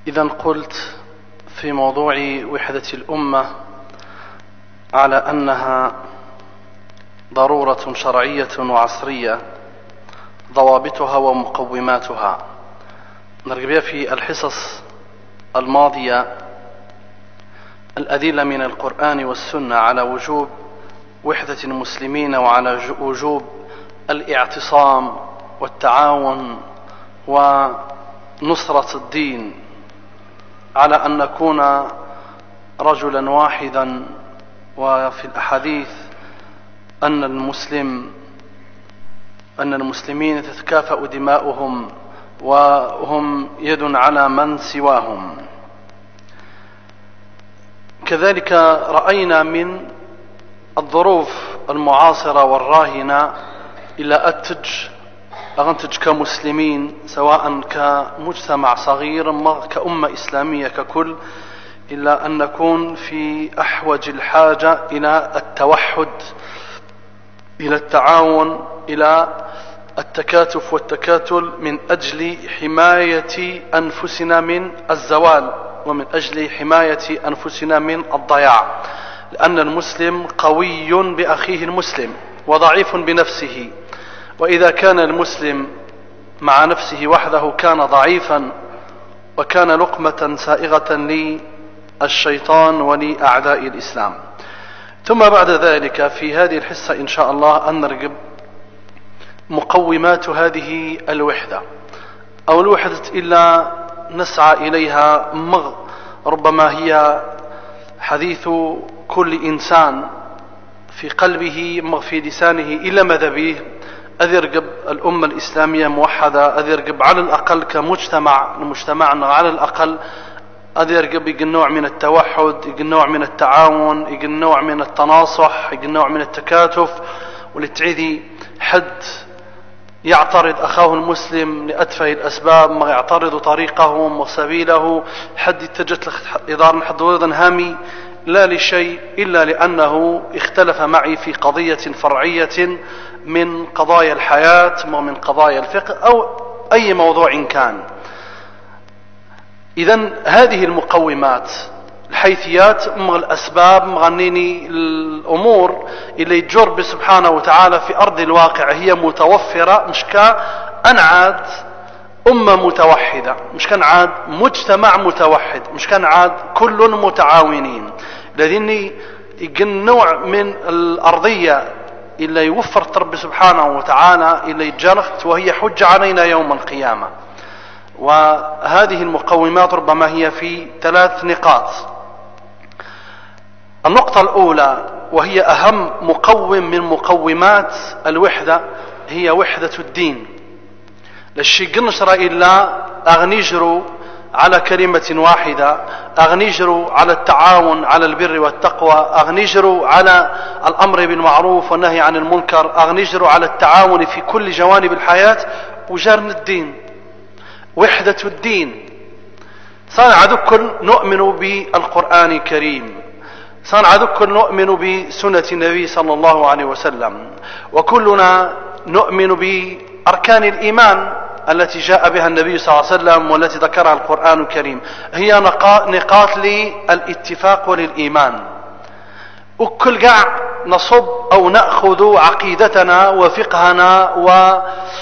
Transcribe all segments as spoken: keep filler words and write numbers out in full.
إذا قلت في موضوع وحدة الأمة على أنها ضرورة شرعية وعصرية، ضوابطها ومقوماتها. نرجع في الحصص الماضية الأدلة من القرآن والسنة على وجوب وحدة المسلمين وعلى وجوب الاعتصام والتعاون ونصرة الدين، على أن نكون رجلا واحدا. وفي الأحاديث أن المسلم أن المسلمين تتكافأ دماؤهم وهم يد على من سواهم. كذلك رأينا من الظروف المعاصرة والراهنة إلى أتج أغنتج كمسلمين، سواء كمجتمع صغير كأمة إسلامية ككل، إلا أن نكون في أحوج الحاجة إلى التوحد، إلى التعاون، إلى التكاتف والتكاتل من أجل حماية أنفسنا من الزوال ومن أجل حماية أنفسنا من الضياع، لأن المسلم قوي بأخيه المسلم وضعيف بنفسه، وإذا كان المسلم مع نفسه وحده كان ضعيفا وكان لقمة سائغة للشيطان ولأعداء الإسلام. ثم بعد ذلك في هذه الحصة إن شاء الله أن نرجب مقومات هذه الوحدة أو الوحدة إلا نسعى إليها مغ ربما هي حديث كل إنسان في قلبه مغ في لسانه إلى ماذا به أذرقب الأمة الإسلامية موحدة، أذرقب على الأقل كمجتمع المجتمع على الأقل أذرقب يقل نوع من التوحد، يقل نوع من التعاون، يقل نوع من التناصح، يقل نوع من التكاتف، ولتعيدي حد يعترض أخاه المسلم لأتفه الأسباب ما يعترض طريقه وسبيله، حد اتجت إدارة حد ولدا هامي لا لشيء إلا لأنه اختلف معي في قضية فرعية من قضايا الحياة ومن قضايا الفقه أو أي موضوع كان. إذن هذه المقومات الحيثيات مع الأسباب مغنيني الأمور اللي يجرب سبحانه وتعالى في أرض الواقع هي متوفرة، مش كأنعاد أمة متوحدة، مش كأنعاد مجتمع متوحد، مش كأنعاد كل متعاونين، الذين يقن نوع من الأرضية إلا يوفر رب سبحانه وتعالى إلا يتجرخت وهي حجة علينا يوم القيامة. وهذه المقومات ربما هي في ثلاث نقاط. النقطة الأولى وهي أهم مقوم من مقومات الوحدة هي وحدة الدين. للشي قنشر إلا أغنيجروا على كلمة واحدة، أغنيجروا على التعاون على البر والتقوى، أغنيجروا على الأمر بالمعروف والنهي عن المنكر، أغنيجروا على التعاون في كل جوانب الحياة وجرن الدين، وحدة الدين. صنع ذكر نؤمن بالقرآن الكريم، صنع ذكر نؤمن بسنة النبي صلى الله عليه وسلم، وكلنا نؤمن بأركان الإيمان التي جاء بها النبي صلى الله عليه وسلم والتي ذكرها القرآن الكريم، هي نقاط للاتفاق وللإيمان. وكل قاع نصب أو نأخذ عقيدتنا وفقهنا و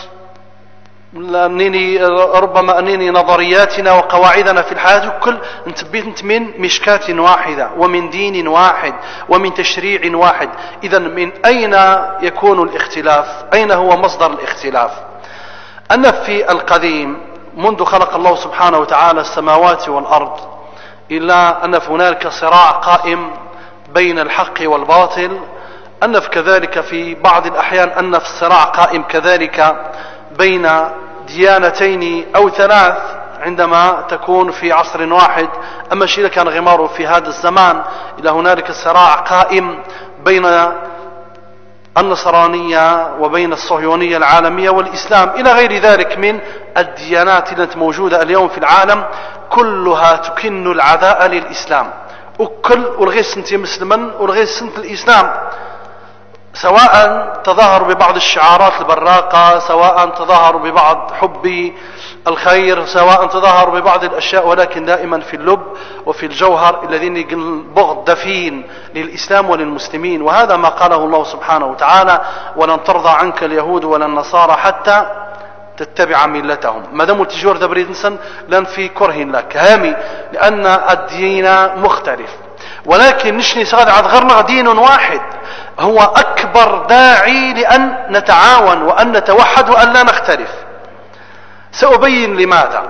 لأنني ربما أنني نظرياتنا وقواعدنا في الحياة كل انتبهت من مشكاة واحدة ومن دين واحد ومن تشريع واحد. إذا من أين يكون الاختلاف؟ أين هو مصدر الاختلاف؟ أن في القديم منذ خلق الله سبحانه وتعالى السماوات والأرض إلا أن هنالك صراع قائم بين الحق والباطل، أن كذلك في بعض الأحيان أن في الصراع قائم كذلك بين ديانتين أو ثلاث عندما تكون في عصر واحد. أما الشيء كان غماره في هذا الزمان إلى هنالك صراع قائم بين النصرانية وبين الصهيونية العالمية والإسلام إلى غير ذلك من الديانات التي موجودة اليوم في العالم، كلها تكن العداء للإسلام، وكل ولغير سنتي مسلما ولغير سنت الإسلام. سواء تظاهروا ببعض الشعارات البراقة، سواء تظاهروا ببعض حب الخير، سواء تظاهروا ببعض الأشياء، ولكن دائما في اللب وفي الجوهر الذين البغض دفين للإسلام وللمسلمين. وهذا ما قاله الله سبحانه وتعالى: ولن ترضى عنك اليهود ولا النصارى حتى تتبع ملتهم. ما دام تجور دبريد انسان لن في كره لك هامي، لأن الدين مختلف، ولكن نشني سغاد عاد غيرنا دين واحد هو أكبر داعي لأن نتعاون وأن نتوحد وأن لا نختلف. سأبين لماذا.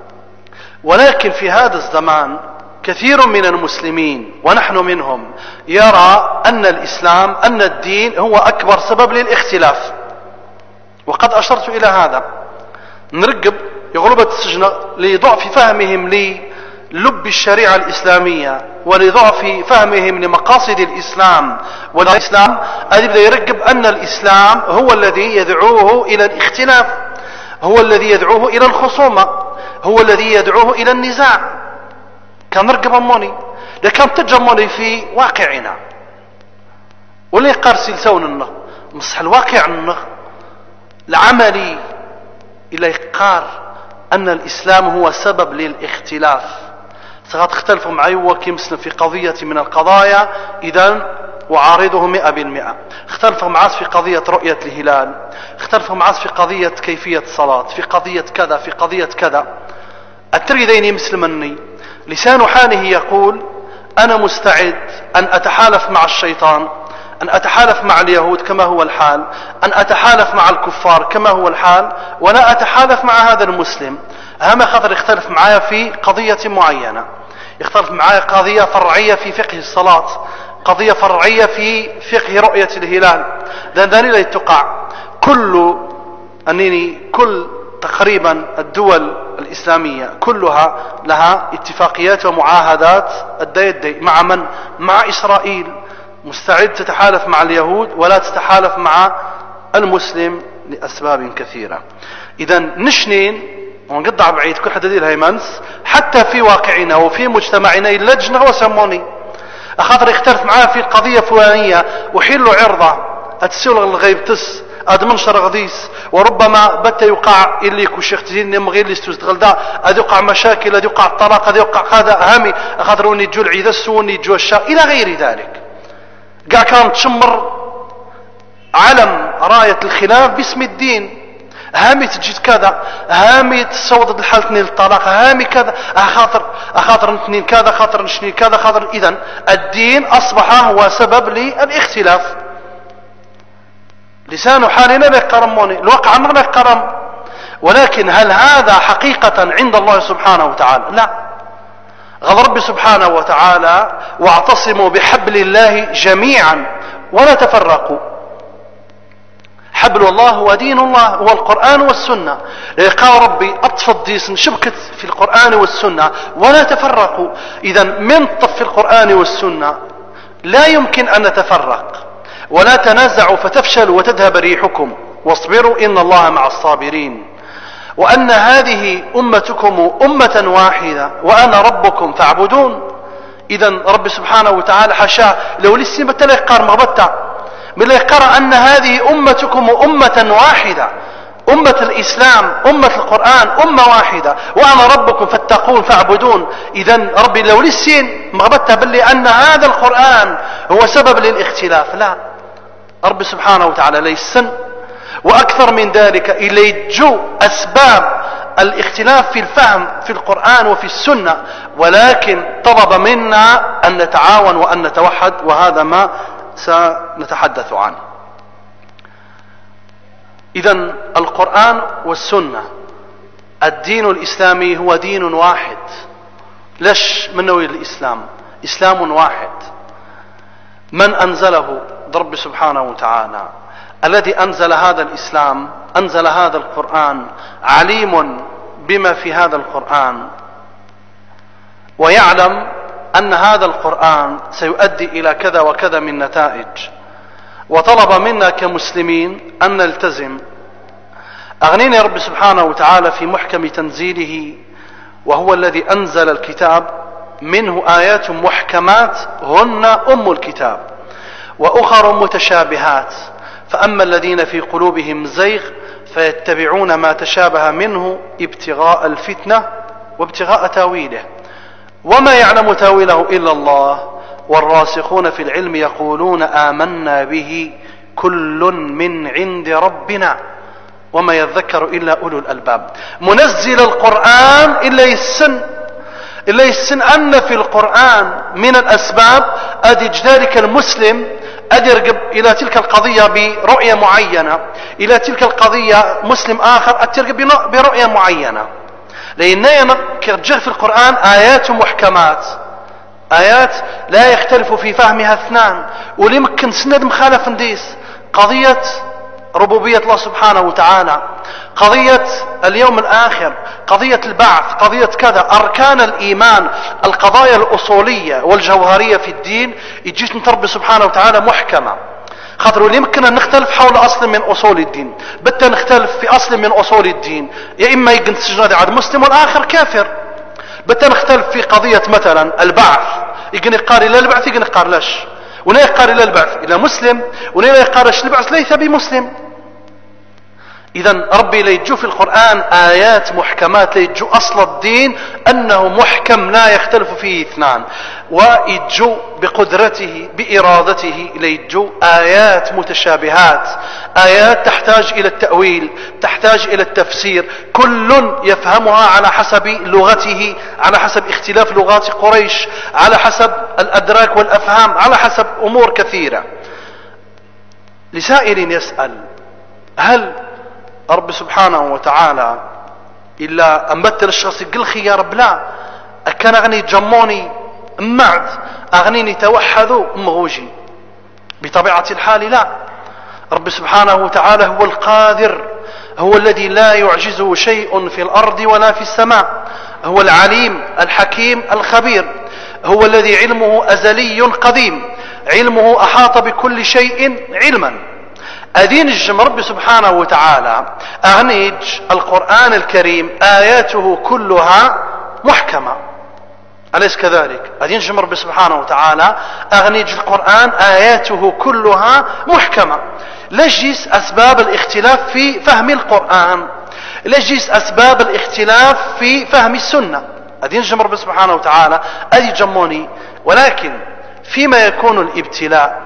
ولكن في هذا الزمان كثير من المسلمين ونحن منهم يرى أن الإسلام أن الدين هو أكبر سبب للاختلاف، وقد أشرت إلى هذا. نرقب يغلبة السجن لضعف فهمهم للب الشريعة الإسلامية ولضعف فهمهم لمقاصد الإسلام والإسلام، أبدأ يرقب أن الإسلام هو الذي يدعوه إلى الاختلاف، هو الذي يدعوه إلى الخصومة، هو الذي يدعوه إلى النزاع. كان نرقب أموني لكن تجموني في واقعنا واللي قارسي لسوننا مصح الواقع النغ العملي إلى إقار أن الإسلام هو سبب للاختلاف. ستختلفوا معي وكمسنا في قضية من القضايا إذن وعارضه مئة بالمئة. اختلفوا معاس في قضية رؤية الهلال، اختلفوا معاس في قضية كيفية الصلاة، في قضية كذا، في قضية كذا. التريدين مسلمني لسان حاله يقول: أنا مستعد أن أتحالف مع الشيطان، أن أتحالف مع اليهود كما هو الحال، أن أتحالف مع الكفار كما هو الحال، ولا أتحالف مع هذا المسلم. أهم خطر يختلف معايا في قضية معينة، يختلف معايا قضية فرعية في فقه الصلاة، قضية فرعية في فقه رؤية الهلال. لأنني لا تقع كل أنني كل تقريبا الدول الإسلامية كلها لها اتفاقيات ومعاهدات الدي الدي مع من؟ مع إسرائيل. مستعد تتحالف مع اليهود ولا تتحالف مع المسلم لأسباب كثيرة. إذا نشنين ونقطع بعيد كل حد دير هيمنس حتى في واقعنا وفي مجتمعنا اللجنة وسموني أخاطر يختلف معاه في القضية فلانية وحيلوا عرضة أتسول الغيب تس أد منشر غديس، وربما بت يقع اللي كوشيخ تزين يمغي اللي استغل دا أد يقع مشاكل، أد يقع الطلاق، أد يقع هذا هامي أخاطر وني جو العيد السوني جو الشاء إلى غير ذلك. قاع كانت تشمر علم راية الخلاف باسم الدين، هامي تجد كذا، هامي تصوت الحالتين للطلاق، هامي كذا، أخاطر أخاطر نتنين كذا، خاطر نشني كذا، خاطر. إذن الدين أصبح هو سبب للاختلاف. لسان حالنا بيقرموني الواقع عنا بيقرم، ولكن هل هذا حقيقة عند الله سبحانه وتعالى؟ لا. غض ربي سبحانه وتعالى: واعتصموا بحبل الله جميعا ولا تفرقوا. حبل الله هو دين الله، هو القرآن والسنة. قال ربي أطفى ديس شبكة في القرآن والسنة ولا تفرقوا. إذا من طف القرآن والسنة لا يمكن أن نتفرق. ولا تنازعوا فتفشلوا وتذهب ريحكم واصبروا إن الله مع الصابرين. وأن هذه أمتكم أمة واحدة وأنا ربكم فاعبدون. إذا رب سبحانه وتعالى حشاه لو لسي بتلقى مغبتا من يقرأ أن هذه أمتكم أمة واحدة، أمة الإسلام، أمة القرآن، أمة واحدة وأنا ربكم فاتقون فاعبدون. إذا ربي لو لسين مغبتا بل أن هذا القرآن هو سبب للاختلاف. لا، رب سبحانه وتعالى ليسن وأكثر من ذلك إلي جو أسباب الاختلاف في الفهم في القرآن وفي السنة، ولكن طلب منا أن نتعاون وأن نتوحد، وهذا ما سنتحدث عنه. إذن القرآن والسنة، الدين الإسلامي هو دين واحد، ليش من نوع الإسلام؟ إسلام واحد. من أنزله؟ رب سبحانه وتعالى. الذي أنزل هذا الإسلام، أنزل هذا القرآن، عليم بما في هذا القرآن، ويعلم أن هذا القرآن سيؤدي إلى كذا وكذا من نتائج، وطلب منا كمسلمين أن نلتزم. أغنينا رب سبحانه وتعالى في محكم تنزيله، وهو الذي أنزل الكتاب، منه آيات محكمات هن أم الكتاب، وأخر متشابهات. فأما الذين في قلوبهم زيغ فيتبعون ما تشابه منه ابتغاء الفتنة وابتغاء تاويله وما يعلم تاويله إلا الله والراسخون في العلم يقولون آمنا به كل من عند ربنا وما يذكر إلا أولو الألباب. منزل القرآن إلا يسن إلا يسن أن في القرآن من الأسباب أدي ذلك المسلم أدي يرقب إلى تلك القضية برؤية معينة، إلى تلك القضية مسلم آخر أترقب برؤية معينة، لأن كرجع في القرآن آيات محكمات، آيات لا يختلف في فهمها اثنان، ولمكن سند مخالف نديس قضية ربوبية الله سبحانه وتعالى، قضية اليوم الآخر، قضية البعث، قضية كذا، أركان الإيمان، القضايا الأصولية والجوهرية في الدين يجيش نتربي سبحانه وتعالى محكمة. خاطر يمكن أن نختلف حول أصل من أصول الدين، بتا نختلف في أصل من أصول الدين، يا إما يجن السجن عاد مسلم والآخر كافر. بتا نختلف في قضية مثلا البعث، يجن يقال إلى البعث يجن يقال لاش، ولا يقال إلى البعث إلى مسلم، ولا يقال البعث ليس بمسلم. إذا ربي ليجو في القرآن آيات محكمات ليجو أصل الدين أنه محكم لا يختلف فيه اثنان، ويجو بقدرته بإرادته ليجو آيات متشابهات، آيات تحتاج إلى التأويل، تحتاج إلى التفسير، كل يفهمها على حسب لغته، على حسب اختلاف لغات قريش، على حسب الأدراك والأفهام، على حسب أمور كثيرة. لسائل يسأل هل رب سبحانه وتعالى إلا أمثل الشخص يقول خي يا رب لا أكان أغني جموني معد أغنيني توحدوا مغوجي؟ بطبيعة الحال لا. رب سبحانه وتعالى هو القادر، هو الذي لا يعجزه شيء في الأرض ولا في السماء، هو العليم الحكيم الخبير، هو الذي علمه أزلي قديم، علمه أحاط بكل شيء علما. أدين الجم رب سبحانه وتعالى أغنيج القرآن الكريم آياته كلها محكمة، أليس كذلك؟ أدين الجم رب سبحانه وتعالى أغنيج القرآن آياته كلها محكمة. لجيس أسباب الاختلاف في فهم القرآن، لجيس أسباب الاختلاف في فهم السنة. أدين الجم رب سبحانه وتعالى أدي جموني، ولكن فيما يكون الابتلاء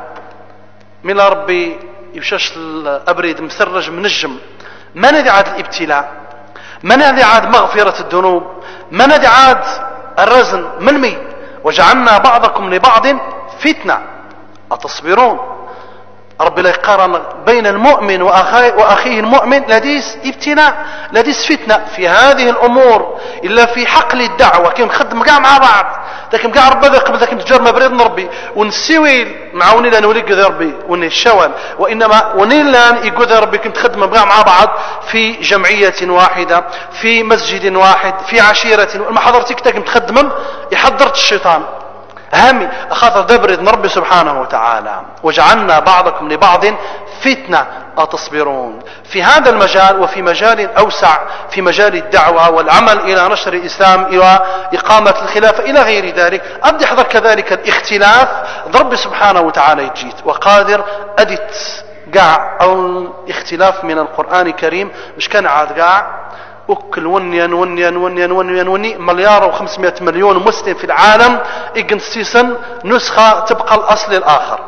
من ربي يبشاش الأبريد مسرج من الجم، ما ندي عاد الابتلاء، ما ندي عاد مغفرة الذنوب، ما ندي عاد الرزن من مي وجعلنا بعضكم لبعض فتنة أتصبرون. رب لا يقارن بين المؤمن وأخيه المؤمن، لديس ابتلاء، لديس فتنة في هذه الأمور، إلا في حقل الدعوة كي نخدم كاع مع بعض، لكن كاع ربي قبل ذاك نتجار ما بريد نربي ونسوي معوني لان ولي قذ ربي ونشوال، وإنما ونيلان يقول ربي كنت خدمة كاع مع بعض في جمعية واحدة، في مسجد واحد، في عشيرة، ما حضرتك كنت خدمة يحضرت الشيطان هامي خاطر دبرد ربي سبحانه وتعالى وجعلنا بعضكم لبعض فتنة أتصبرون. في هذا المجال وفي مجال أوسع، في مجال الدعوة والعمل إلى نشر الإسلام إلى إقامة الخلافة إلى غير ذلك، أبدي حضر كذلك الاختلاف ربي سبحانه وتعالى يجيت وقادر أدت قاع أو الاختلاف من القرآن الكريم مش كان عاد قاع وكل ونيان ونيان ونيان ونيان وني مليار وخمسمائة مليون مسلم في العالم إجنسيسا نسخة تبقى الأصل الآخر.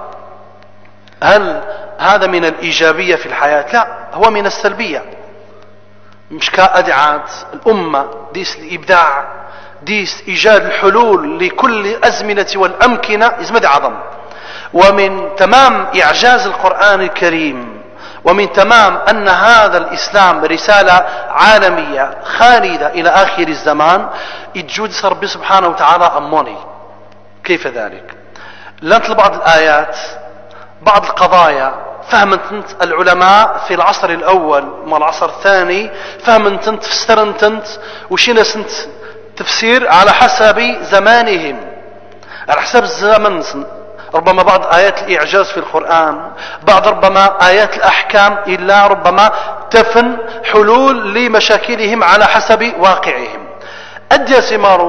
هل هذا من الإيجابية في الحياة؟ لا، هو من السلبية. مش كأدعاد الأمة ديس الإبداع، ديس إيجاد الحلول لكل الأزمنة والأمكنة يزمد عظم. ومن تمام إعجاز القرآن الكريم ومن تمام أن هذا الإسلام رسالة عالمية خالدة إلى آخر الزمان يجود ربي سبحانه وتعالى أموني. كيف ذلك؟ لنت بعض الآيات بعض القضايا فهمت العلماء في العصر الأول مع العصر الثاني، فهمت فسرنت وشينا سنت تفسير على حسب زمانهم، على حسب الزمن. ربما بعض آيات الإعجاز في القرآن، بعض ربما آيات الأحكام، إلا ربما تفن حلول لمشاكلهم على حسب واقعهم. أدى سمار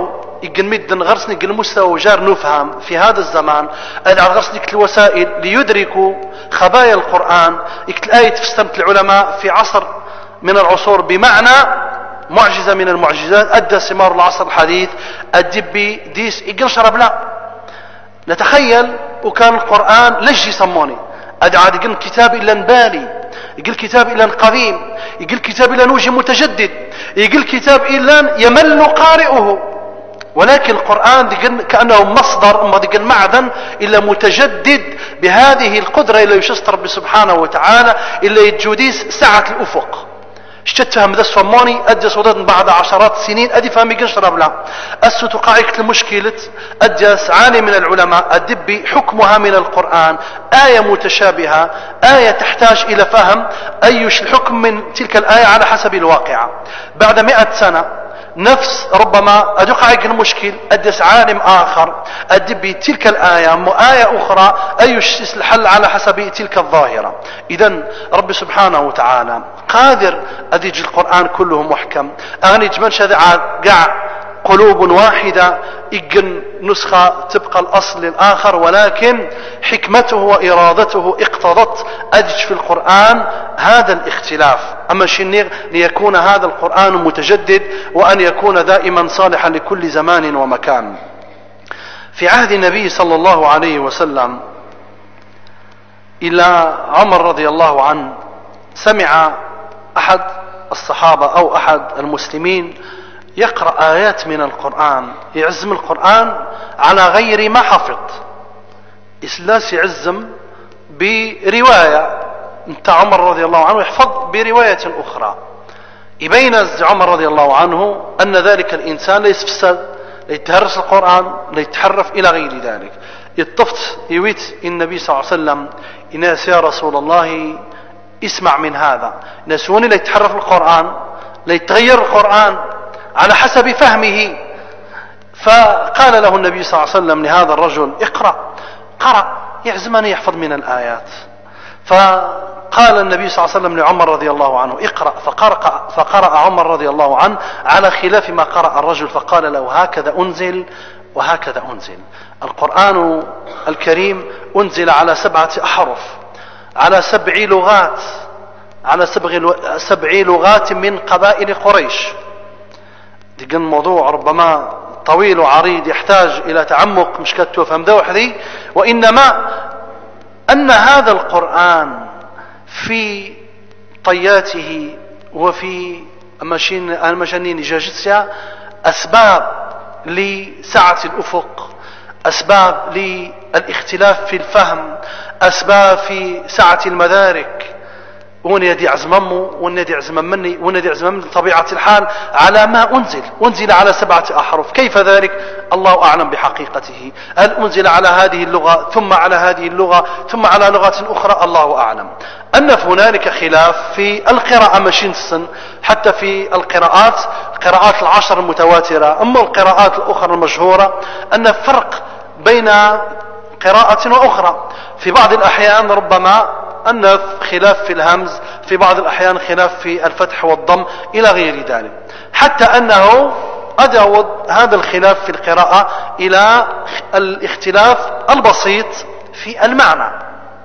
يقل مد غرسني قل مستوى جار نفهم في هذا الزمان أدعى غرسني الوسائل ليدركوا خبايا القرآن. يكتل آية تفستمت العلماء في عصر من العصور بمعنى معجزة من المعجزات أدى ثمار العصر الحديث الدبي ديس يقل شرب لا نتخيل. وكان القرآن ليش يسموني أدعى يقل كتاب إلا نبالي، يقل كتاب إلا قديم، يقل كتاب إلا وجه متجدد، يقل كتاب إلا يمل قارئه. ولكن القرآن كأنه مصدر ما معدن إلا متجدد بهذه القدرة إلا يشستر رب سبحانه وتعالى إلا يتجوديس سعة الأفق. اشتت فهم ذا الصماني أدى صدد بعد عشرات السنين أدي فهمي قنشرب لا أسو تقاعك المشكلة أدى سعاني من العلماء أدبي حكمها من القرآن آية متشابهة، آية تحتاج إلى فهم أيش الحكم من تلك الآية على حسب الواقع. بعد مئة سنة نفس ربما أدقائق المشكل أدس عالم آخر أدبي تلك الآية وآية أخرى أيش الحل على حسب تلك الظاهرة. إذن رب سبحانه وتعالى قادر أديج القرآن كله محكم أغنيج من شذع قاع قلوب واحدة إجن نسخة تبقى الأصل الآخر، ولكن حكمته وإرادته اقتضت أدج في القرآن هذا الاختلاف. أما شنيغ ليكون هذا القرآن متجدد وأن يكون دائما صالحا لكل زمان ومكان. في عهد النبي صلى الله عليه وسلم إلى عمر رضي الله عنه سمع أحد الصحابة أو أحد المسلمين يقرأ آيات من القرآن يعزم القرآن على غير ما حفظ. إسلاس يعزم برواية انت عمر رضي الله عنه يحفظ برواية أخرى. يبين عمر رضي الله عنه أن ذلك الإنسان ليس فسد ليتهرس القرآن ليتحرف إلى غير ذلك. يطفت يويت النبي صلى الله عليه وسلم إناس يا رسول الله اسمع من هذا نسوني ليتحرف القرآن ليتغير القرآن على حسب فهمه. فقال له النبي صلى الله عليه وسلم لهذا الرجل اقرأ. قرأ يعزمني يحفظ من الآيات. فقال النبي صلى الله عليه وسلم لعمر رضي الله عنه اقرأ. فقرأ, فقرأ عمر رضي الله عنه على خلاف ما قرأ الرجل فقال له هكذا أنزل وهكذا أنزل. القرآن الكريم أنزل على سبعة أحرف على سبع لغات على سبع لغات من قبائل قريش. دي موضوع ربما طويل وعريض يحتاج إلى تعمق مش كتو فهم ذا وحدي. وإنما أن هذا القرآن في طياته وفي المشانين جاجتها أسباب لسعة الأفق، أسباب للاختلاف في الفهم، أسباب في سعة المدارك. ونادي عزممه ونادي عزمم مني ونادي عزمم من طبيعة الحال على ما أنزل. أنزل على سبعة أحرف. كيف ذلك؟ الله أعلم بحقيقته. هل أنزل على هذه اللغة ثم على هذه اللغة ثم على لغة أخرى؟ الله أعلم. أن هنالك خلاف في القراءة مشينسن حتى في القراءات القراءات العشر المتواترة. أما القراءات الأخرى المشهورة أن فرق بين قراءة وأخرى. في بعض الأحيان ربما أن خلاف في الهمز، في بعض الأحيان خلاف في الفتح والضم إلى غير ذلك، حتى أنه أدعو هذا الخلاف في القراءة إلى الاختلاف البسيط في المعنى،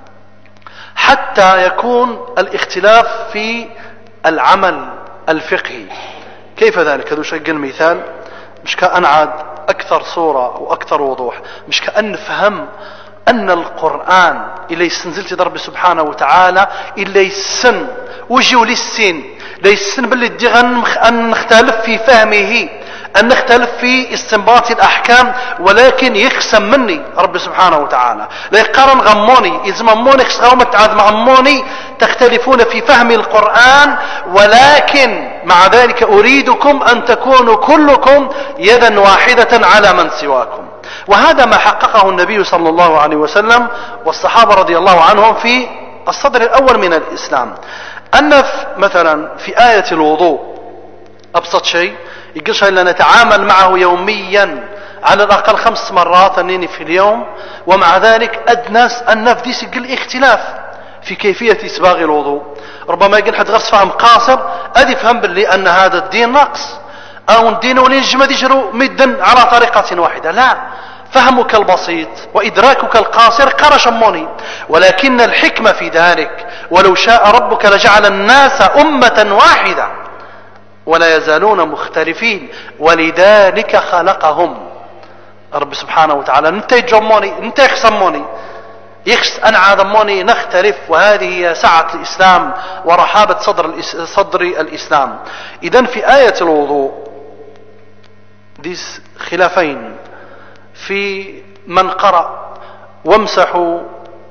حتى يكون الاختلاف في العمل الفقهي. كيف ذلك؟ هذا شيء المثال مش كأن عاد أكثر صورة وأكثر وضوح، مش كأن نفهم أن القرآن إلا يستنزلت ضرب سبحانه وتعالى إلا يسن وجيو للسن لا يسن بل الدغن أن نختلف في فهمه، أن نختلف في استنباط الأحكام، ولكن يقسم مني رب سبحانه وتعالى لا يقارن غموني يزمموني خسغومة عاد معموني تختلفون في فهم القرآن، ولكن مع ذلك أريدكم أن تكونوا كلكم يدا واحدة على من سواكم. وهذا ما حققه النبي صلى الله عليه وسلم والصحابة رضي الله عنهم في الصدر الأول من الإسلام. أن مثلا في آية الوضوء أبسط شيء يقولش إلا نتعامل معه يوميا على الأقل خمس مرات أنني في اليوم، ومع ذلك أدناس أن نفديس يقول اختلاف في كيفية إسباغ الوضوء. ربما يقول حد غص فهم قاصر أدي فهم باللي أن هذا الدين ناقص، أو الدين ولنجمد يجروا مدا على طريقة واحدة. لا، فهمك البسيط وإدراكك القاصر قرشموني، ولكن الحكمة في ذلك ولو شاء ربك لجعل الناس أمة واحدة ولا يزالون مختلفين ولذلك خلقهم. رب سبحانه وتعالى انت يجموني انت يخصموني يخص أن عادموني نختلف، وهذه هي سعة الإسلام ورحابة صدر, صدر الإسلام. إذن في آية الوضوء ديس خلافين في من قرأ وامسحوا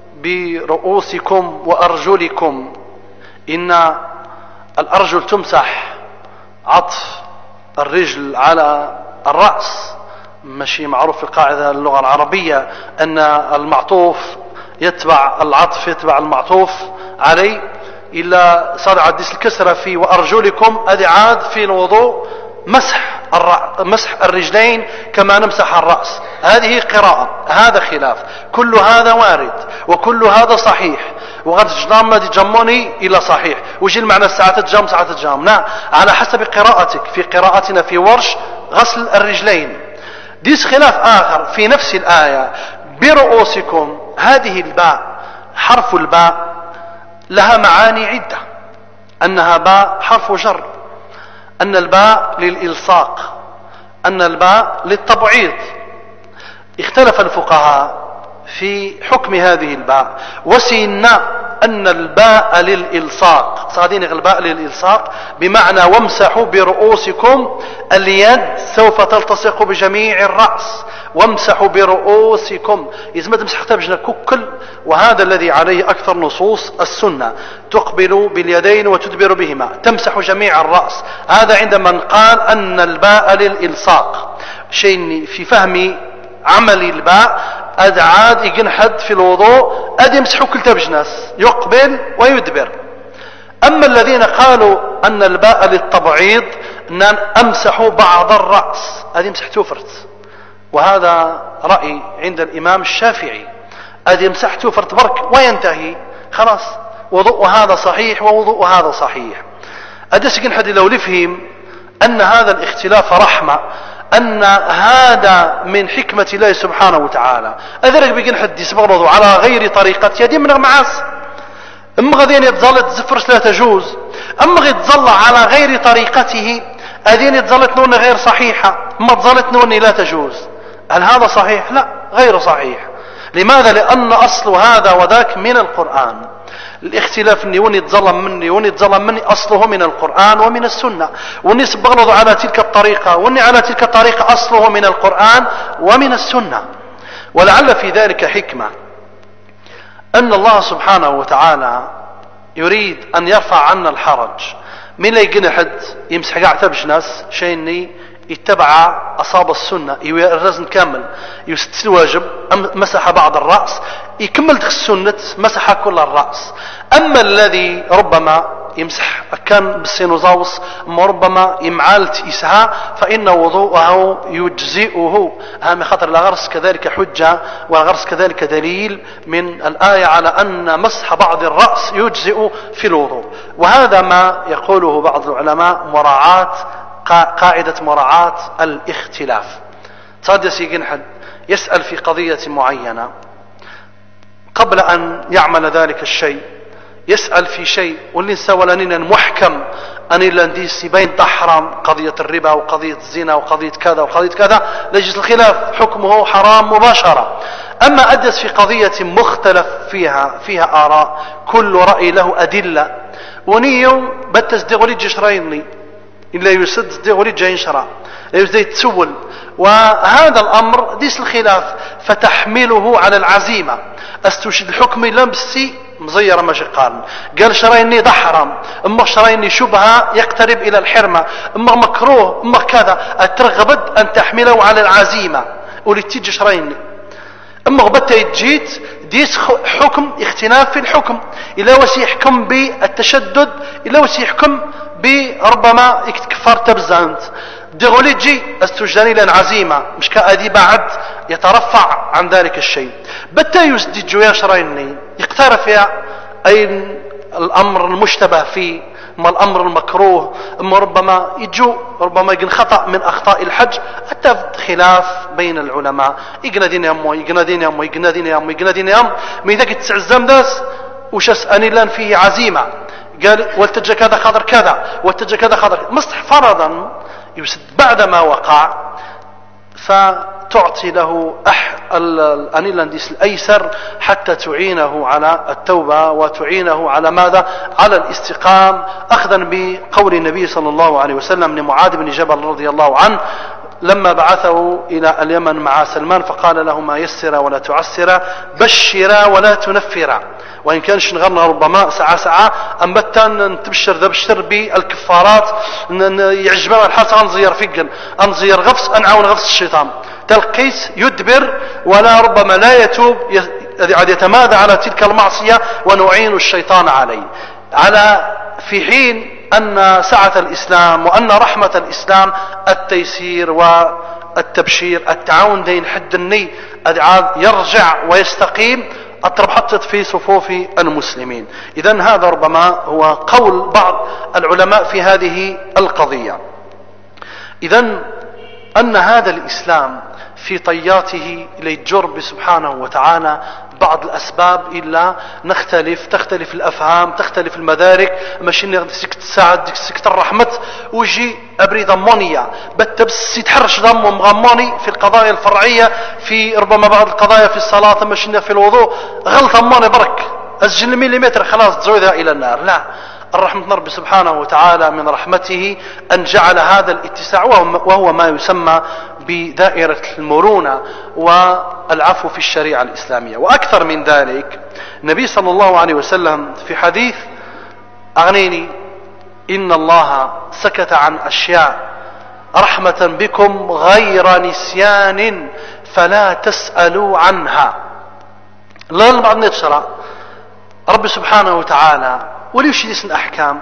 برؤوسكم وأرجلكم. إن الأرجل تمسح عطف الرجل على الرأس، ماشي معروف في القاعدة اللغة العربية أن المعطوف يتبع العطف يتبع المعطوف عليه، إلا صار عديس الكسرة في وأرجلكم أدي عاد في الوضوء مسح مسح الرجلين كما نمسح الرأس. هذه قراءة، هذا خلاف، كل هذا وارد وكل هذا صحيح، وغد جنام ما جموني إلى صحيح. وش المعنى ساعة الجام ساعة الجام؟ لا، على حسب قراءتك. في قراءتنا في ورش غسل الرجلين. ديس خلاف آخر في نفس الآية برؤوسكم. هذه الباء حرف الباء لها معاني عدة، أنها باء حرف جر، أن الباء للإلصاق، أن الباء للتبعيض. اختلف الفقهاء في حكم هذه الباء، وسينا أن الباء للإلصاق، صادين الباء للإلصاق بمعنى وامسحوا برؤوسكم، اليد سوف تلتصق بجميع الرأس، وامسحوا برؤوسكم إذا ما تمسح تبجنا ككل. وهذا الذي عليه أكثر نصوص السنة، تقبل باليدين وتدبر بهما، تمسح جميع الرأس. هذا عند من قال أن الباء للإلصاق. شيء في فهم عمل الباء أدعاد يجنحد في الوضوء أد يمسحوا كل تبجناس يقبل ويدبر. أما الذين قالوا أن الباء للتبعيض أن أمسحوا بعض الرأس أد يمسح توفرت، وهذا رأي عند الإمام الشافعي، أد يمسح توفرت برك وينتهي خلاص، وضوء هذا صحيح ووضوء هذا صحيح. أدس يجنحد لو لفهم أن هذا الاختلاف رحمة، أن هذا من حكمة الله سبحانه وتعالى. أذرك بيجن حد يسبغلظوا على غير طريقة يدي من معاس، أما غذين يتظل تزفرش لا تجوز، أما غي تظل على غير طريقته أذين يتظلت نون غير صحيحة، ما تظلت نون لا تجوز. هل هذا صحيح؟ لا، غير صحيح. لماذا؟ لأن أصل هذا وذاك من القرآن. الاختلاف اني وني تظلم مني وني تظلم مني اصله من القرآن ومن السنة، وني سبغلظ على تلك الطريقة وني على تلك الطريقة اصله من القرآن ومن السنة. ولعل في ذلك حكمة ان الله سبحانه وتعالى يريد ان يرفع عنا الحرج. من لا يقن حد يمسح قاع تبش ناس شيني يتبع أصاب السنة الرزن كامل يست الواجب، مسح بعض الرأس يكمل السنة مسح كل الرأس. أما الذي ربما يمسح كان بالسينوزاوس أما ربما يمعالت إسها فإن وضوءه يجزئه. هذا خطر الغرس كذلك حجة، والغرس كذلك دليل من الآية على أن مسح بعض الرأس يجزئ في الوضوء. وهذا ما يقوله بعض العلماء مراعاة قاعدة مراعاة الاختلاف. صادس يجن حد يسأل في قضية معينة قبل أن يعمل ذلك الشيء، يسأل في شيء واللي سولانين محكم أن اللانديس بين حرام، قضية الربا وقضية الزنا وقضية كذا وقضية كذا، لجز الخلاف حكمه حرام مباشرة. أما أدس في قضية مختلف فيها فيها آراء، كل رأي له أدلة، ونيو بتسدغ لي جشريني إلا يسد دغولي جاي ينشرع يزدي تسول. وهذا الأمر ديس الخلاف فتحمله على العزيمة. استشهد الحكم لمسي مزيرة ماشي قال قال شرايني ده حرام، اما شرايني شبهة يقترب إلى الحرمة، اما مكروه، اما كذا، اترغبت أن تحمله على العزيمة ولتيجي شرايني. اما غبت يجيت ديس حكم اختلاف في الحكم، إلا وسي يحكم بالتشدد، إلا وسي يحكم بربما يكفر تبزانت دغولي جي استجاني لان عزيمة مش كأدي بعد يترفع عن ذلك الشيء. بتا يسدي جويا شرايني يقترف فيها أي الأمر المشتبه فيه ما الأمر المكروه، أما ربما يجو ربما يكون خطأ من أخطاء الحج، حتى خلاف بين العلماء يقنا دين يمو يقنا دين يمو يقنا دين يمو يقنا دين يمو ميذاك تسعزم داس وش أسأني لان فيه عزيمة قال والتجا كذا خضر كذا والتجا كذا خضر مصح فرضا يسد بعد ما وقع فتعطي له أح الأنيلانديس الأيسر حتى تعينه على التوبة وتعينه على ماذا؟ على الاستقام، أخذا بقول النبي صلى الله عليه وسلم لمعاذ بن جبل رضي الله عنه لما بعثه إلى اليمن مع سلمان فقال له ما يسر ولا تعسر بشر ولا تنفر. وإن كان شنغرنا ربما ساعة ساعة أنبتان تبشر ذا بشر بالكفارات يعجبنا الحاس أنزير فقن أنزير غفص أنعون غفص الشيطان تلقيس يدبر ولا ربما لا يتوب عاد يتمادى على تلك المعصية ونعين الشيطان عليه. على في حين أن سعة الإسلام وأن رحمة الإسلام التيسير والتبشير التعاون دين حد الني يرجع ويستقيم أطرب حطت في صفوف المسلمين. إذن هذا ربما هو قول بعض العلماء في هذه القضية. إذن أن هذا الإسلام في طياته ليجرب سبحانه وتعالى بعض الأسباب إلا نختلف تختلف الأفهام تختلف المدارك ماشي نغدسك تساعد ديك الرحمة ويجي أبريد أمونية بتبس يتحرش ضم مغموني في القضايا الفرعية في ربما بعض القضايا في الصلاة ماشي في الوضوء غلط أموني برك أسجل مليمتر خلاص تزويدها إلى النار. لا، الرحمة رب سبحانه وتعالى من رحمته أن جعل هذا الاتساع وهو ما يسمى بدائرة المرونة والعفو في الشريعة الإسلامية. وأكثر من ذلك النبي صلى الله عليه وسلم في حديث أغنيني إن الله سكت عن أشياء رحمة بكم غير نسيان فلا تسألوا عنها. لا بعض نفسرا رب سبحانه وتعالى وليش يسن أحكام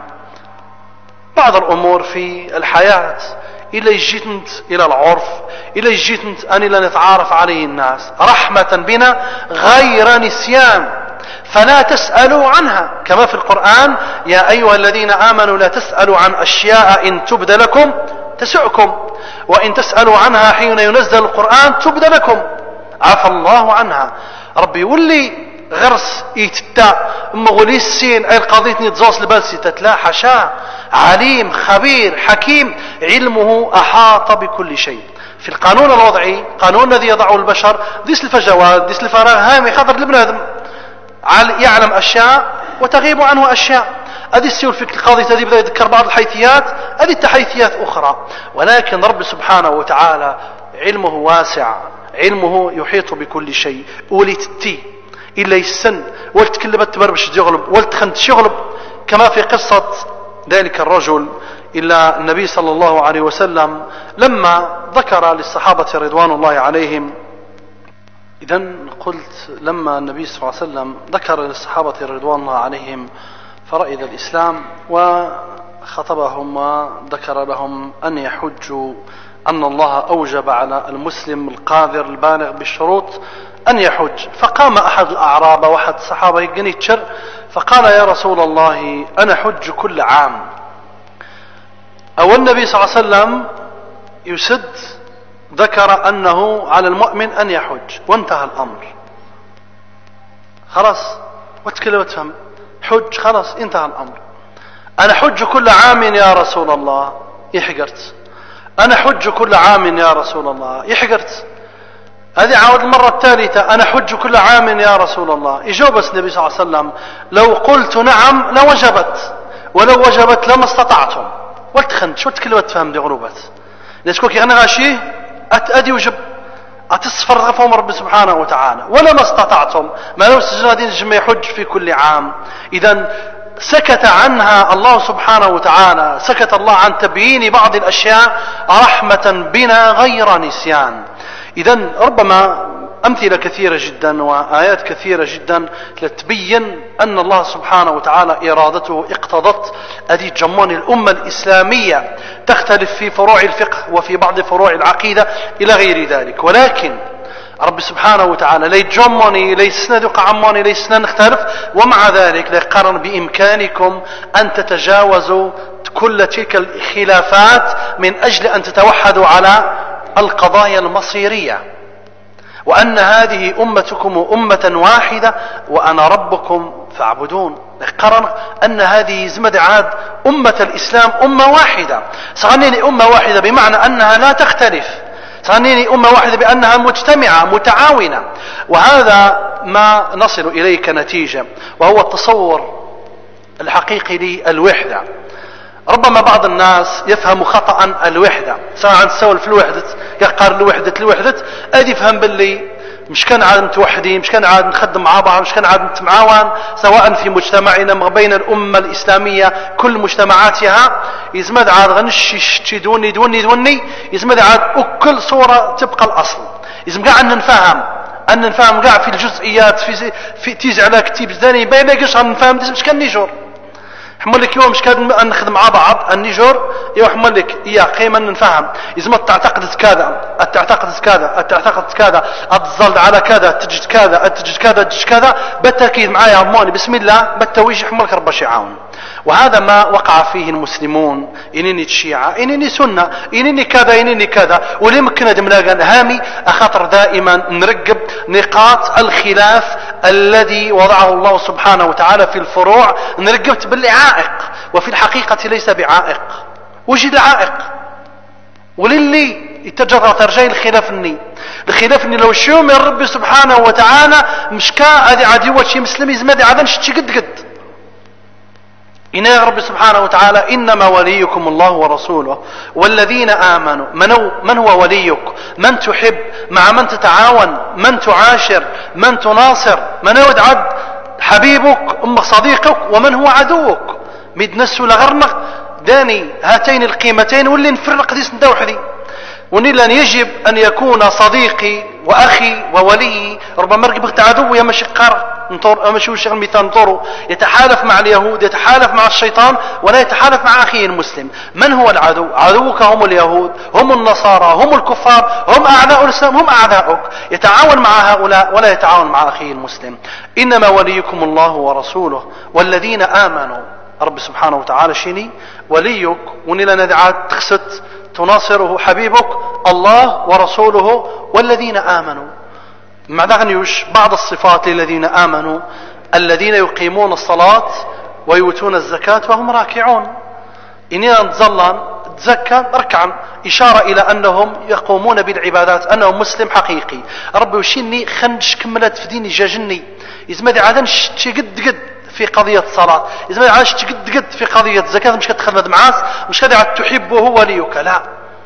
بعض الأمور في الحياة إلا جيتنت إلى العرف إلا جيتنت أن لا نتعارف عليه الناس رحمة بنا غير نسيان فلا تسألوا عنها كما في القرآن يا أيها الذين آمنوا لا تسألوا عن أشياء إن تبد لكم تسؤكم وإن تسألوا عنها حين ينزل القرآن تبد لكم عفى الله عنها. ربي يولي غرس يتتا مغولي السين اي القضية نتزوص لبالسي تتلا حشا عليم خبير حكيم علمه احاط بكل شيء. في القانون الوضعي قانون الذي يضعه البشر ديس الفجوات ديس الفراغ هامي خطر لبنادم يعلم اشياء وتغيب عنه اشياء. ادي السيول في القضية هذه بدأ يذكر بعض الحيثيات ادي التحيثيات اخرى. ولكن رب سبحانه وتعالى علمه واسع علمه يحيط بكل شيء. ولتتي إلا يسن والتكلمت تبربش يغلب والتخنت يغلب كما في قصة ذلك الرجل إلا النبي صلى الله عليه وسلم لما ذكر للصحابة رضوان الله عليهم. إذن قلت لما النبي صلى الله عليه وسلم ذكر للصحابة رضوان الله عليهم فرائد الإسلام وخطبهم وذكر لهم أن يحجوا أن الله أوجب على المسلم القادر البالغ بالشروط أن يحج. فقام أحد الأعراب واحد الصحابة يقنيتشر فقال يا رسول الله أنا حج كل عام. أو النبي صلى الله عليه وسلم يسد ذكر أنه على المؤمن أن يحج وانتهى الأمر خلاص وتكلم وتفهم حج خلاص انتهى الأمر. أنا حج كل عام يا رسول الله يحقرت أنا حج كل عام يا رسول الله يحقرت. هذه عاود المرة الثالثة أنا حج كل عام يا رسول الله. يجوب النبي صلى الله عليه وسلم لو قلت نعم لوجبت ولو وجبت لما استطعتم. والتخنت شو تكلمة تفهم دي غروبات نسكوك يعني غاشيه أتأدي وجب أتصفر غفهم رب سبحانه وتعالى ولما استطعتم ما لو سجنادين جمع يحج في كل عام. إذن سكت عنها الله سبحانه وتعالى سكت الله عن تبيين بعض الأشياء رحمة بنا غير نسيان. إذن ربما أمثلة كثيرة جدا وآيات كثيرة جدا تبين أن الله سبحانه وتعالى إرادته اقتضت أدي جمان الأمة الإسلامية تختلف في فروع الفقه وفي بعض فروع العقيدة إلى غير ذلك. ولكن رب سبحانه وتعالى ليجمني ليسند قعموني ليسنا نختلف، ومع ذلك ليقرن بإمكانكم أن تتجاوزوا كل تلك الخلافات من أجل أن تتوحدوا على القضايا المصيرية، وأن هذه أمتكم أمة واحدة وأنا ربكم فاعبدون. قرن أن هذه زمد عاد أمة الإسلام أمة واحدة، صغنيني أمة واحدة بمعنى أنها لا تختلف، صغنيني أمة واحدة بأنها مجتمعة متعاونة. وهذا ما نصل إليه كنتيجة، وهو التصور الحقيقي للوحدة. ربما بعض الناس يفهم خطأ الوحدة، سواء تسول في الوحدة يقار الوحدة الوحدة أدي فهم باللي مش كان عاد متوحدين، مش كان عاد نخدم مع بعض، مش كان عاد نتمعاون سواء في مجتمعنا ما بين الأمة الإسلامية كل مجتمعاتها، يزمد عاد غنش تدوني دوني دوني يزمد عاد وكل صورة تبقى الأصل. يزم قاع أن نفهم أن نفهم قاع في الجزئيات في في تيز على كتيب زاني باين قش نفهم مش كان نيجور حمل لك يوم مش كان نخدم مع بعض النيجور يا حمل لك يا قيمة نفهم. إذا تعتقد كذا تعتقد كذا تعتقد كذا أتظل على كذا تجد كذا تجد كذا تجد كذا بالتأكيد معايا عماني بسم الله بالتويج يحملك رب يعاون. وهذا ما وقع فيه المسلمون، إنني الشيعة إنني سنة إنني كذا إنني كذا، ولي مكنا دملاقا هامي أخاطر دائما نرقب نقاط الخلاف الذي وضعه الله سبحانه وتعالى في الفروع، نرقبت باللي عائق وفي الحقيقة ليس بعائق، وجد العائق وللي يتجرى ترجي الخلاف الني الخلاف الني لو شو من ربي سبحانه وتعالى مشكا هذه عادي وشي مسلم يزمد عدن شتي قد قد إن يا رب سبحانه وتعالى إنما وليكم الله ورسوله والذين آمنوا. من هو, من هو وليك؟ من تحب، مع من تتعاون، من تعاشر، من تناصر، من يود عد حبيبك أم صديقك، ومن هو عدوك. مد نسو لغرنق داني هاتين القيمتين واللي نفرق ديس ندوحدي، ونيلا يجب أن يكون صديقي وأخي وولي ربما رقبت عدو يا مشقار نطور مشي وش المثال نطوره يتحالف مع اليهود يتحالف مع الشيطان ولا يتحالف مع أخيه المسلم. من هو العدو؟ عدوك هم اليهود، هم النصارى، هم الكفار، هم أعداء الإسلام، هم أعداؤك. يتعاون مع هؤلاء ولا يتعاون مع أخيه المسلم. إنما وليكم الله ورسوله والذين آمنوا. رب سبحانه وتعالى شيني وليك ونلا ندعات تخست تناصره حبيبك الله ورسوله والذين آمنوا. مع ذغنيوش بعض الصفات للذين آمنوا: الذين يقيمون الصلاة ويؤتون الزكاة وهم راكعون. إننا نتظلن تزكى ركعا، إشارة إلى أنهم يقومون بالعبادات، أنهم مسلم حقيقي. ربي وشيني خنش كملت في ديني جاجني يزمد عادن شي قد قد في قضية الصلاة، إذا ما عادش قد قد في قضية الزكاة مش كتخدم معاس مش كده تحبه وليك، لا.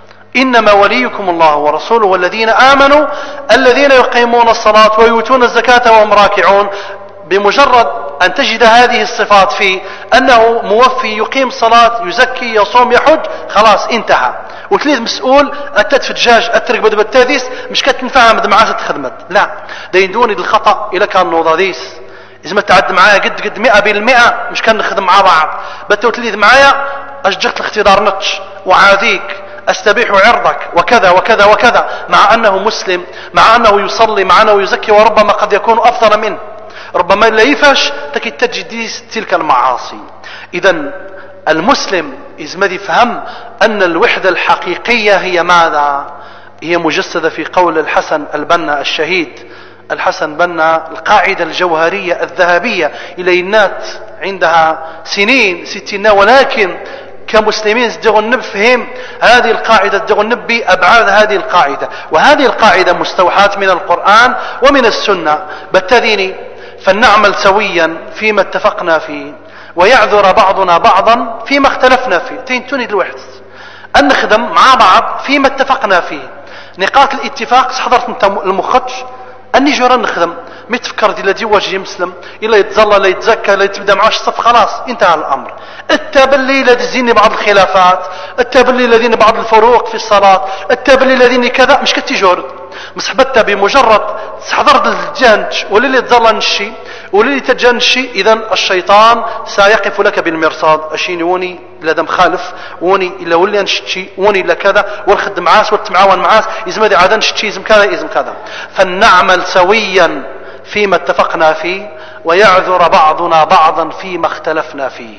إنما وليكم الله ورسوله والذين آمنوا الذين يقيمون الصلاة ويؤتون الزكاة وهم راكعون. بمجرد أن تجد هذه الصفات فيه أنه موفي يقيم صلاة يزكي يصوم يحج خلاص انتهى. وتليد مسؤول أتت دجاج أترك بدب التاديس مش كتنفهم دمعات تخدمت، لا. ديندوني الخطأ إلى كان نوضاديس إذا ما تعد معايا قد قد مئة بالمئة مش كان نخدم مع بعض بتو تليد معايا أشجعت الاختيار نتش وعاذيك أستبيح عرضك وكذا وكذا وكذا، مع أنه مسلم، مع أنه يصلي، مع أنه يزكي، وربما قد يكون أفضل منه، ربما لا يفش تكي تجديس تلك المعاصي. إذن المسلم إذا فهم أن الوحدة الحقيقية هي ماذا؟ هي مجسدة في قول الحسن البنا الشهيد الحسن بنا القاعدة الجوهرية الذهبية إلى النات عندها سنين ستين، ولكن كمسلمين سدغن نفهم هذه القاعدة سدغن نبي أبعاد هذه القاعدة. وهذه القاعدة مستوحاة من القرآن ومن السنة. بالتالي فلنعمل سويا فيما اتفقنا فيه ويعذر بعضنا بعضا فيما اختلفنا فيه. تنتوني الوحدة أن نخدم مع بعض فيما اتفقنا فيه. نقاط الاتفاق حضرت انت المخرج أني جورا نخدم ما تفكر دي الذي وجه مسلم إلا يتظل لا يتزكى لا يتبدا معاش الصف خلاص انتهى الأمر. التبلي لا تزيني بعض الخلافات، التبلي الذين بعض الفروق في الصلاة، التبلي الذين كذا مش كتجور مسحبتها بمجرد حضرت الجانج وللي تظل نشي وللي تجنشي، إذا الشيطان سيقف لك بالمرصاد، أشيني وني لدى مخالف وني إلا ولي نشتي وني إلا كذا والخد معاس والتمعاون معاس إذا ما عاد نشتي إذا كذا إذا كذا. فلنعمل سويا فيما اتفقنا فيه ويعذر بعضنا بعضا فيما اختلفنا فيه.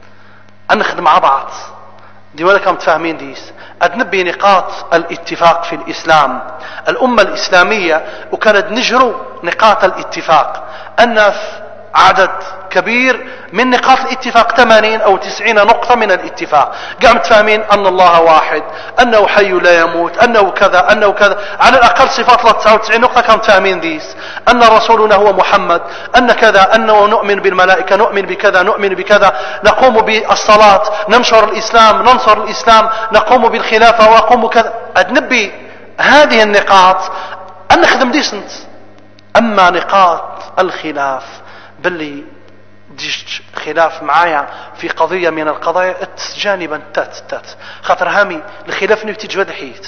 نخدم مع بعض دي ولا كم تفاهمين ديس أدنبي نقاط الاتفاق في الإسلام. الأمة الإسلامية وكانت نجروا نقاط الاتفاق، الناس عدد كبير من نقاط الاتفاق ثمانين أو تسعين نقطة من الاتفاق، قام تفهمين أن الله واحد، أنه حي لا يموت، أنه كذا أنه كذا، على الأقل صفات تسعة وتسعين نقطة كم تفهمين ديس، أن رسولنا هو محمد، أن كذا، أنه نؤمن بالملائكة، نؤمن بكذا، نؤمن بكذا، نقوم بالصلاة، ننشر الإسلام، ننصر الإسلام، نقوم بالخلافة وأقوم كذا. أدنبي هذه النقاط أن نخدم ديسنت. أما نقاط الخلاف باللي ديش خلاف معايا في قضية من القضايا جانبا تات تات خاطر هامي الخلافني بتجود حيت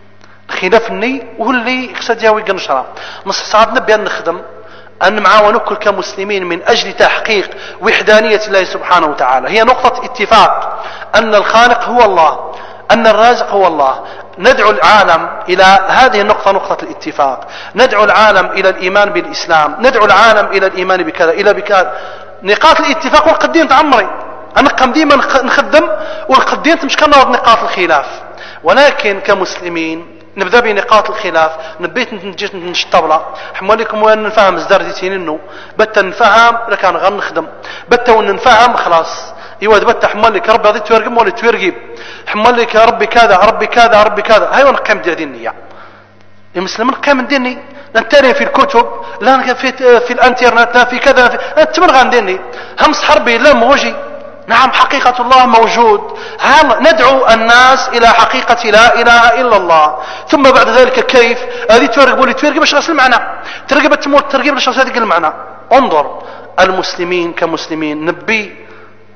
خلافني واللي يقصد ياوي قنشرة مصح صعبنا بأن نخدم أن معاونوا كل كمسلمين من أجل تحقيق وحدانية الله سبحانه وتعالى. هي نقطة اتفاق أن الخالق هو الله، أن الرازق هو الله. ندعو العالم إلى هذه النقطة، نقطة الاتفاق. ندعو العالم إلى الإيمان بالإسلام، ندعو العالم إلى الإيمان بكذا إلى بكذا. نقاط الاتفاق والقدين تعمري أنا قم ديما نخدم والقدين مش كنا نقاط الخلاف، ولكن كمسلمين نبدأ بنقاط الخلاف. نبيت نجيت نشطبلا حمالكم وين نفهم زدردتين إنه بتا نفهم لكان غير نخدم بتا وين نفهم خلاص يواد بتا حمالك ربي هذي تورقم ولا تورقيب حمالك يا ربي كذا ربي كذا ربي كذا. هاي وانا قيم ديني يعني المسلمين قيم ديني ننتري في الكتب لا في في الانترنت لا في كذا في... انت من غندني همس حربي لا موجي. نعم حقيقة الله موجود، ندعو الناس إلى حقيقة لا إله إلا الله. ثم بعد ذلك كيف هذه تورق بولي تورق باش غسل المعنى ترقب تموت ترقب باش غسل المعنى. انظر المسلمين كمسلمين نبي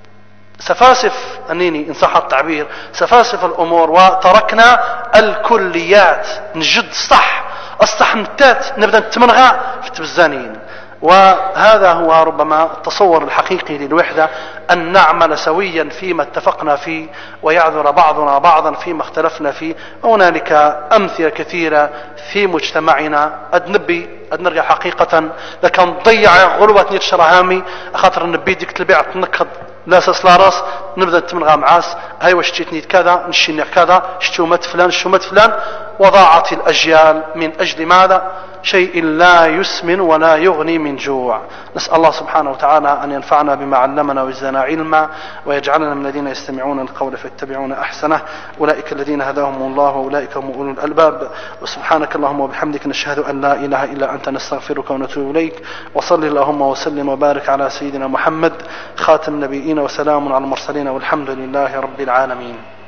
سفاسف أنيني إن صح التعبير سفاسف الأمور وتركنا الكليات نجد صح الصحنتات نبدأ نتمنغى في التبزانين. وهذا هو ربما التصور الحقيقي للوحدة، أن نعمل سويا فيما اتفقنا فيه ويعذر بعضنا بعضا فيما اختلفنا فيه. هنالك أمثلة كثيرة في مجتمعنا أدنبي أدنرجع حقيقة لكن ضيع غلوة نيتشر هامي خاطر النبي ديك تلبيع تنكض لا سلا راس نبدا نتمنغى معاس هاي واش شتيت كذا نشيني كذا شتومت فلان شتومت فلان وضاعت الأجيال من أجل ماذا؟ شيء لا يسمن ولا يغني من جوع. نسأل الله سبحانه وتعالى أن ينفعنا بما علمنا ويزدنا علما ويجعلنا من الذين يستمعون القول فيتبعون أحسنه. أولئك الذين هداهم الله وأولئك هم أولو الألباب. وسبحانك اللهم وبحمدك نشهد أن لا إله إلا أنت نستغفرك ونتوب إليك. وصل اللهم وسلم وبارك على سيدنا محمد خاتم النبيين وسلام على المرسلين والحمد لله رب العالمين.